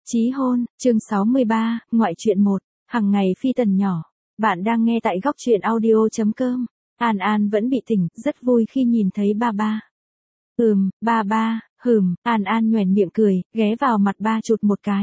Chí hôn, chương 63, ngoại truyện 1, hằng ngày phi tần nhỏ. Bạn đang nghe tại góc truyện audio.com. An An vẫn bị tỉnh, rất vui khi nhìn thấy ba ba. Ba, An An nhoẻn miệng cười, ghé vào mặt ba chụt một cái.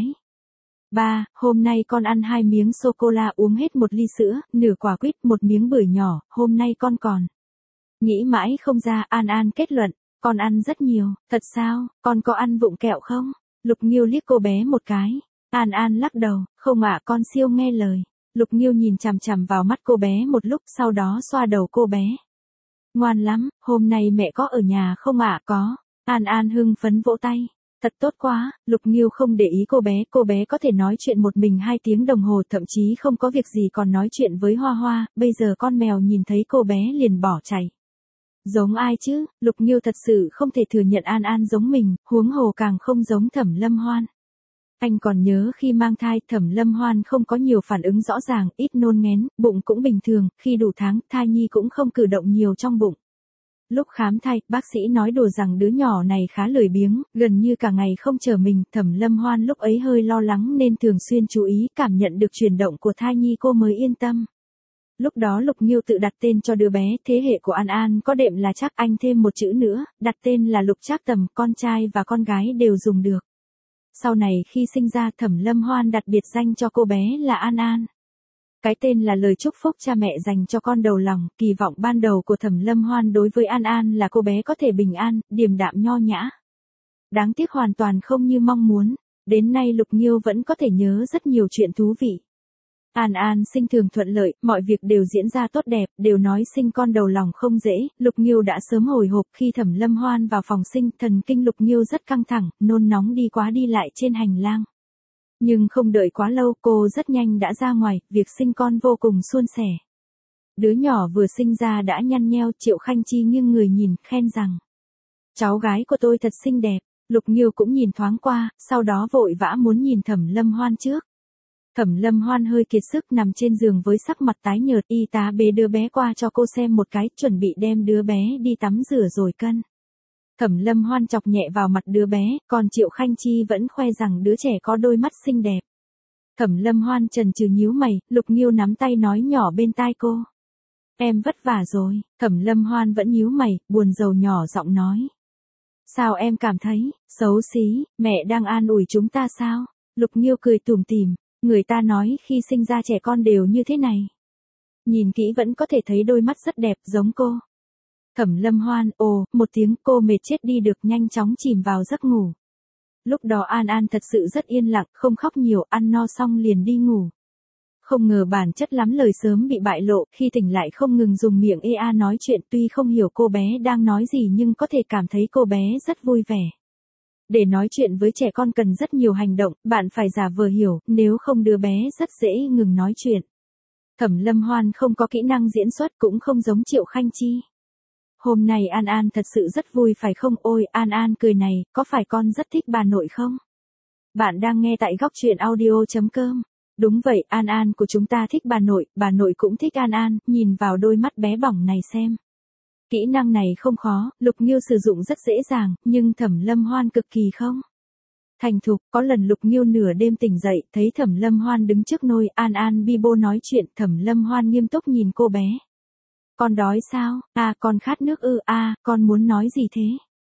Ba, hôm nay con ăn 2 miếng sô-cô-la, uống hết 1 ly sữa, nửa quả quýt, 1 miếng bưởi nhỏ, hôm nay con còn. Nghĩ mãi không ra, An An kết luận, con ăn rất nhiều, thật sao, con có ăn vụng kẹo không? Lục Nghiêu liếc cô bé một cái. An An lắc đầu, không ạ, con siêu nghe lời. Lục Nghiêu nhìn chằm chằm vào mắt cô bé một lúc, sau đó xoa đầu cô bé. Ngoan lắm, hôm nay mẹ có ở nhà không ạ? Có. An An hưng phấn vỗ tay. Thật tốt quá. Lục Nghiêu không để ý cô bé có thể nói chuyện một mình 2 tiếng đồng hồ, thậm chí không có việc gì còn nói chuyện với Hoa Hoa, bây giờ con mèo nhìn thấy cô bé liền bỏ chạy. Giống ai chứ? Lục Nghiêu thật sự không thể thừa nhận An An giống mình, huống hồ càng không giống Thẩm Lâm Hoan. Anh còn nhớ khi mang thai, Thẩm Lâm Hoan không có nhiều phản ứng rõ ràng, ít nôn nghén, bụng cũng bình thường, khi đủ tháng, thai nhi cũng không cử động nhiều trong bụng. Lúc khám thai, bác sĩ nói đùa rằng đứa nhỏ này khá lười biếng, gần như cả ngày không chờ mình, Thẩm Lâm Hoan lúc ấy hơi lo lắng nên thường xuyên chú ý, cảm nhận được chuyển động của thai nhi cô mới yên tâm. Lúc đó Lục Nghiêu tự đặt tên cho đứa bé, thế hệ của An An có đệm là Trác, anh thêm một chữ nữa, đặt tên là Lục Trác Tầm, con trai và con gái đều dùng được. Sau này khi sinh ra, Thẩm Lâm Hoan đặt biệt danh cho cô bé là An An. Cái tên là lời chúc phúc cha mẹ dành cho con đầu lòng, kỳ vọng ban đầu của Thẩm Lâm Hoan đối với An An là cô bé có thể bình an, điềm đạm nho nhã. Đáng tiếc hoàn toàn không như mong muốn, đến nay Lục Nghiêu vẫn có thể nhớ rất nhiều chuyện thú vị. An An sinh thường thuận lợi, mọi việc đều diễn ra tốt đẹp, đều nói sinh con đầu lòng không dễ, Lục Nghiêu đã sớm hồi hộp khi Thẩm Lâm Hoan vào phòng sinh, thần kinh Lục Nghiêu rất căng thẳng, nôn nóng đi qua đi lại trên hành lang. Nhưng không đợi quá lâu, cô rất nhanh đã ra ngoài, việc sinh con vô cùng suôn sẻ. Đứa nhỏ vừa sinh ra đã nhăn nheo, Triệu Khanh Chi nghiêng người nhìn, khen rằng: cháu gái của tôi thật xinh đẹp. Lục Nghiêu cũng nhìn thoáng qua, sau đó vội vã muốn nhìn Thẩm Lâm Hoan trước. Thẩm Lâm Hoan hơi kiệt sức nằm trên giường với sắc mặt tái nhợt, y tá bế đứa bé qua cho cô xem một cái, chuẩn bị đem đứa bé đi tắm rửa rồi cân. Thẩm Lâm Hoan chọc nhẹ vào mặt đứa bé, còn Triệu Khanh Chi vẫn khoe rằng đứa trẻ có đôi mắt xinh đẹp. Thẩm Lâm Hoan chần chừ nhíu mày, Lục Nghiêu nắm tay nói nhỏ bên tai cô: em vất vả rồi. Thẩm Lâm Hoan vẫn nhíu mày, buồn rầu nhỏ giọng nói: sao em cảm thấy xấu xí, mẹ đang an ủi chúng ta sao? Lục Nghiêu cười tủm tỉm: người ta nói khi sinh ra trẻ con đều như thế này. Nhìn kỹ vẫn có thể thấy đôi mắt rất đẹp, giống cô. Thẩm Lâm Hoan, ồ, một tiếng, cô mệt chết đi được, nhanh chóng chìm vào giấc ngủ. Lúc đó An An thật sự rất yên lặng, không khóc nhiều, ăn no xong liền đi ngủ. Không ngờ bản chất lắm lời sớm bị bại lộ, khi tỉnh lại không ngừng dùng miệng ea nói chuyện, tuy không hiểu cô bé đang nói gì nhưng có thể cảm thấy cô bé rất vui vẻ. Để nói chuyện với trẻ con cần rất nhiều hành động, bạn phải giả vờ hiểu, nếu không đứa bé rất dễ ngừng nói chuyện. Thẩm Lâm Hoan không có kỹ năng diễn xuất, cũng không giống Triệu Khanh Chi. Hôm nay An An thật sự rất vui phải không? Ôi, An An cười này, có phải con rất thích bà nội không? Bạn đang nghe tại góc truyện audio.com. Đúng vậy, An An của chúng ta thích bà nội cũng thích An An, nhìn vào đôi mắt bé bỏng này xem. Kỹ năng này không khó, Lục Nghiêu sử dụng rất dễ dàng, nhưng Thẩm Lâm Hoan cực kỳ không thành thục. Có lần Lục Nghiêu nửa đêm tỉnh dậy, thấy Thẩm Lâm Hoan đứng trước nôi, An An bi bô nói chuyện, Thẩm Lâm Hoan nghiêm túc nhìn cô bé. Con đói sao? À, con khát nước ư? À, con muốn nói gì thế?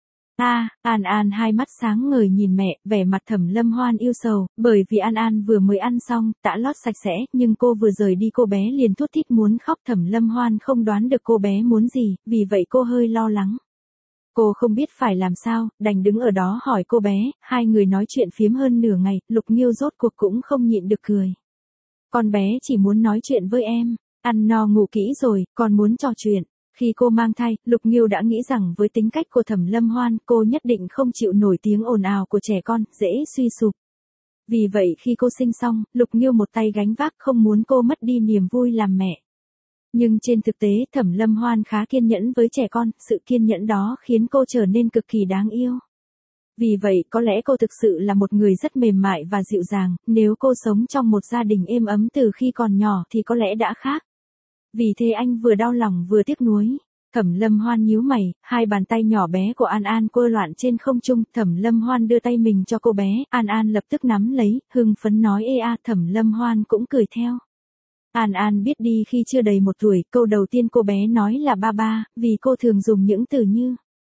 À, An An hai mắt sáng ngời nhìn mẹ, vẻ mặt Thẩm Lâm Hoan yêu sầu, bởi vì An An vừa mới ăn xong, tã lót sạch sẽ, nhưng cô vừa rời đi cô bé liền thút thít muốn khóc. Thẩm Lâm Hoan không đoán được cô bé muốn gì, vì vậy cô hơi lo lắng. Cô không biết phải làm sao, đành đứng ở đó hỏi cô bé, hai người nói chuyện phiếm hơn nửa ngày, Lục Nghiêu rốt cuộc cũng không nhịn được cười. Con bé chỉ muốn nói chuyện với em, ăn no ngủ kỹ rồi, còn muốn trò chuyện. Khi cô mang thai, Lục Nghiêu đã nghĩ rằng với tính cách của Thẩm Lâm Hoan, cô nhất định không chịu nổi tiếng ồn ào của trẻ con, dễ suy sụp. Vì vậy khi cô sinh xong, Lục Nghiêu một tay gánh vác, không muốn cô mất đi niềm vui làm mẹ. Nhưng trên thực tế Thẩm Lâm Hoan khá kiên nhẫn với trẻ con, sự kiên nhẫn đó khiến cô trở nên cực kỳ đáng yêu. Vì vậy có lẽ cô thực sự là một người rất mềm mại và dịu dàng, nếu cô sống trong một gia đình êm ấm từ khi còn nhỏ thì có lẽ đã khác. Vì thế anh vừa đau lòng vừa tiếc nuối. Thẩm Lâm Hoan nhíu mày, hai bàn tay nhỏ bé của An An quơ loạn trên không trung, Thẩm Lâm Hoan đưa tay mình cho cô bé, An An lập tức nắm lấy, hưng phấn nói ê a, Thẩm Lâm Hoan cũng cười theo. An An biết đi khi chưa đầy 1 tuổi, câu đầu tiên cô bé nói là ba ba, vì cô thường dùng những từ như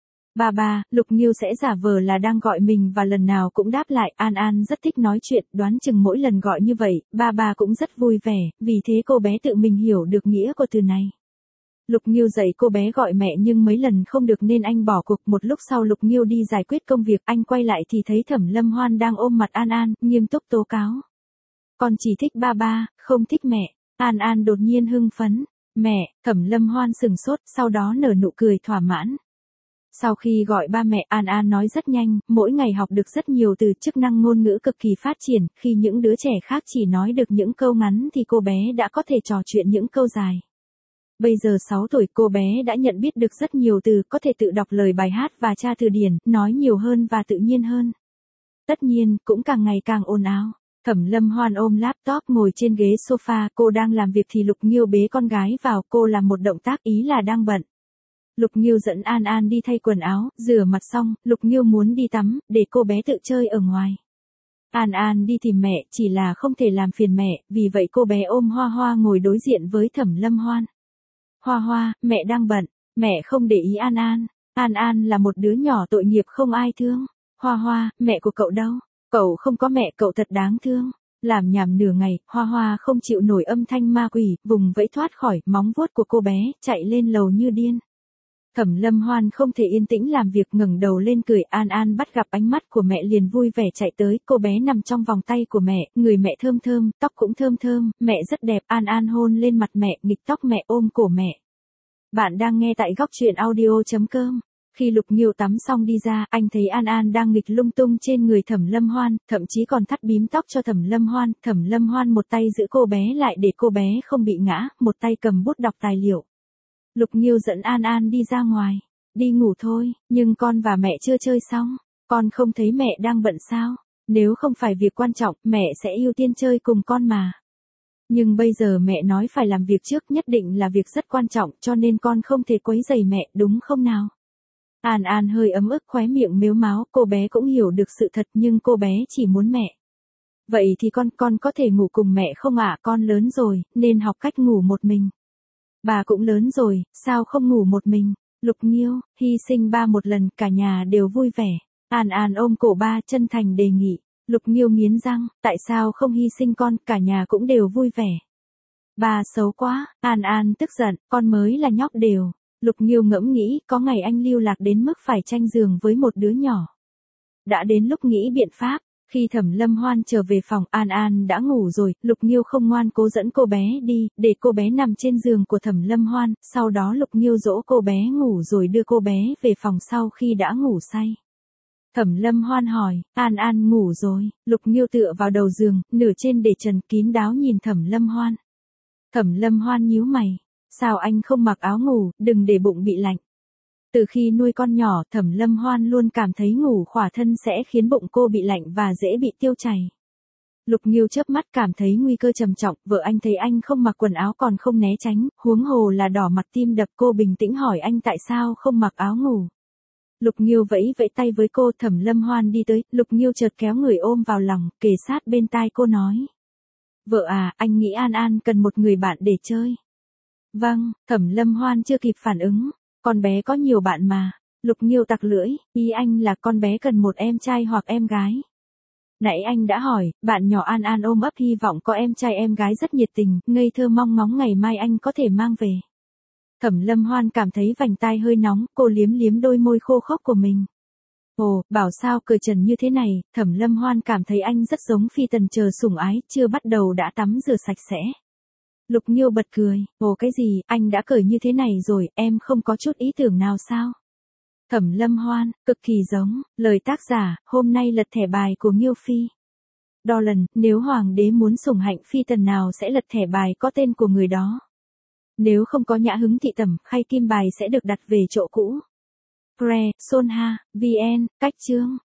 ba ba, Lục Nghiêu sẽ giả vờ là đang gọi mình và lần nào cũng đáp lại, An An rất thích nói chuyện, đoán chừng mỗi lần gọi như vậy, ba ba cũng rất vui vẻ, vì thế cô bé tự mình hiểu được nghĩa của từ này. Lục Nghiêu dạy cô bé gọi mẹ nhưng mấy lần không được nên anh bỏ cuộc, một lúc sau Lục Nghiêu đi giải quyết công việc, anh quay lại thì thấy Thẩm Lâm Hoan đang ôm mặt An An, nghiêm túc tố cáo. Con chỉ thích ba ba, không thích mẹ. An An đột nhiên hưng phấn. Mẹ, Thẩm Lâm Hoan sừng sốt, sau đó nở nụ cười thỏa mãn. Sau khi gọi ba mẹ, An An nói rất nhanh, mỗi ngày học được rất nhiều từ, chức năng ngôn ngữ cực kỳ phát triển, khi những đứa trẻ khác chỉ nói được những câu ngắn thì cô bé đã có thể trò chuyện những câu dài. Bây giờ 6 tuổi, cô bé đã nhận biết được rất nhiều từ, có thể tự đọc lời bài hát và tra từ điển, nói nhiều hơn và tự nhiên hơn. Tất nhiên, cũng càng ngày càng ồn ào. Thẩm Lâm Hoan ôm laptop ngồi trên ghế sofa, cô đang làm việc thì Lục Nghiêu bế con gái vào, cô làm một động tác ý là đang bận. Lục Nghiêu dẫn An An đi thay quần áo, rửa mặt xong, Lục Nghiêu muốn đi tắm, để cô bé tự chơi ở ngoài. An An đi tìm mẹ, chỉ là không thể làm phiền mẹ, vì vậy cô bé ôm Hoa Hoa ngồi đối diện với Thẩm Lâm Hoan. Hoa Hoa, mẹ đang bận, mẹ không để ý An An. An An là một đứa nhỏ tội nghiệp không ai thương. Hoa Hoa, mẹ của cậu đâu? Cậu không có mẹ, cậu thật đáng thương. Làm nhảm nửa ngày, Hoa Hoa không chịu nổi âm thanh ma quỷ, vùng vẫy thoát khỏi móng vuốt của cô bé, chạy lên lầu như điên. Thẩm Lâm Hoan không thể yên tĩnh làm việc, ngẩng đầu lên cười, An An bắt gặp ánh mắt của mẹ liền vui vẻ chạy tới, cô bé nằm trong vòng tay của mẹ, người mẹ thơm thơm, tóc cũng thơm thơm, mẹ rất đẹp, An An hôn lên mặt mẹ, nghịch tóc mẹ, ôm cổ mẹ. Bạn đang nghe tại góc truyện audio.com. Khi Lục Nghiêu tắm xong đi ra, anh thấy An An đang nghịch lung tung trên người Thẩm Lâm Hoan, thậm chí còn thắt bím tóc cho Thẩm Lâm Hoan. Thẩm Lâm Hoan một tay giữ cô bé lại để cô bé không bị ngã, một tay cầm bút đọc tài liệu. Lục Nghiêu dẫn An An đi ra ngoài. Đi ngủ thôi, nhưng con và mẹ chưa chơi xong. Con không thấy mẹ đang bận sao? Nếu không phải việc quan trọng, mẹ sẽ ưu tiên chơi cùng con mà. Nhưng bây giờ mẹ nói phải làm việc trước, nhất định là việc rất quan trọng, cho nên con không thể quấy rầy mẹ, đúng không nào? An An hơi ấm ức, khóe miệng mếu máo, cô bé cũng hiểu được sự thật nhưng cô bé chỉ muốn mẹ. Vậy thì con có thể ngủ cùng mẹ không ạ? Con lớn rồi, nên học cách ngủ một mình. Bà cũng lớn rồi, sao không ngủ một mình? Lục Nghiêu, hy sinh ba một lần, cả nhà đều vui vẻ. An An ôm cổ ba, chân thành đề nghị. Lục Nghiêu nghiến răng, tại sao không hy sinh con, cả nhà cũng đều vui vẻ. Ba xấu quá, An An tức giận, con mới là nhóc đều. Lục Nghiêu ngẫm nghĩ, có ngày anh lưu lạc đến mức phải tranh giường với một đứa nhỏ. Đã đến lúc nghĩ biện pháp, khi Thẩm Lâm Hoan trở về phòng, An An đã ngủ rồi, Lục Nghiêu không ngoan cố dẫn cô bé đi, để cô bé nằm trên giường của Thẩm Lâm Hoan, sau đó Lục Nghiêu dỗ cô bé ngủ rồi đưa cô bé về phòng sau khi đã ngủ say. Thẩm Lâm Hoan hỏi, An An ngủ rồi, Lục Nghiêu tựa vào đầu giường, nửa trên để trần, kín đáo nhìn Thẩm Lâm Hoan. Thẩm Lâm Hoan nhíu mày, sao anh không mặc áo ngủ, đừng để bụng bị lạnh. Từ khi nuôi con nhỏ, Thẩm Lâm Hoan luôn cảm thấy ngủ khỏa thân sẽ khiến bụng cô bị lạnh và dễ bị tiêu chảy. Lục Nghiêu chớp mắt cảm thấy nguy cơ trầm trọng, vợ anh thấy anh không mặc quần áo còn không né tránh, huống hồ là đỏ mặt tim đập, cô bình tĩnh hỏi anh tại sao không mặc áo ngủ. Lục Nghiêu vẫy vẫy tay với cô, Thẩm Lâm Hoan đi tới, Lục Nghiêu chợt kéo người ôm vào lòng, kề sát bên tai cô nói. Vợ à, anh nghĩ An An cần một người bạn để chơi. Vâng, Thẩm Lâm Hoan chưa kịp phản ứng, con bé có nhiều bạn mà. Lục Nghiêu tặc lưỡi, ý anh là con bé cần một em trai hoặc em gái. Nãy anh đã hỏi, bạn nhỏ An An ôm ấp hy vọng có em trai em gái rất nhiệt tình, ngây thơ mong ngóng ngày mai anh có thể mang về. Thẩm Lâm Hoan cảm thấy vành tai hơi nóng, cô liếm liếm đôi môi khô khốc của mình. Ồ, bảo sao cởi trần như thế này, Thẩm Lâm Hoan cảm thấy anh rất giống phi tần chờ sủng ái, chưa bắt đầu đã tắm rửa sạch sẽ. Lục Nghiêu bật cười, ồ cái gì, anh đã cởi như thế này rồi, em không có chút ý tưởng nào sao? Thẩm Lâm Hoan, cực kỳ giống, lời tác giả, hôm nay lật thẻ bài của Nghiêu Phi. Đo lần, nếu hoàng đế muốn sủng hạnh phi tần nào sẽ lật thẻ bài có tên của người đó. Nếu không có nhã hứng thị tẩm, khay kim bài sẽ được đặt về chỗ cũ. Pre, Sonha, VN, cách chương.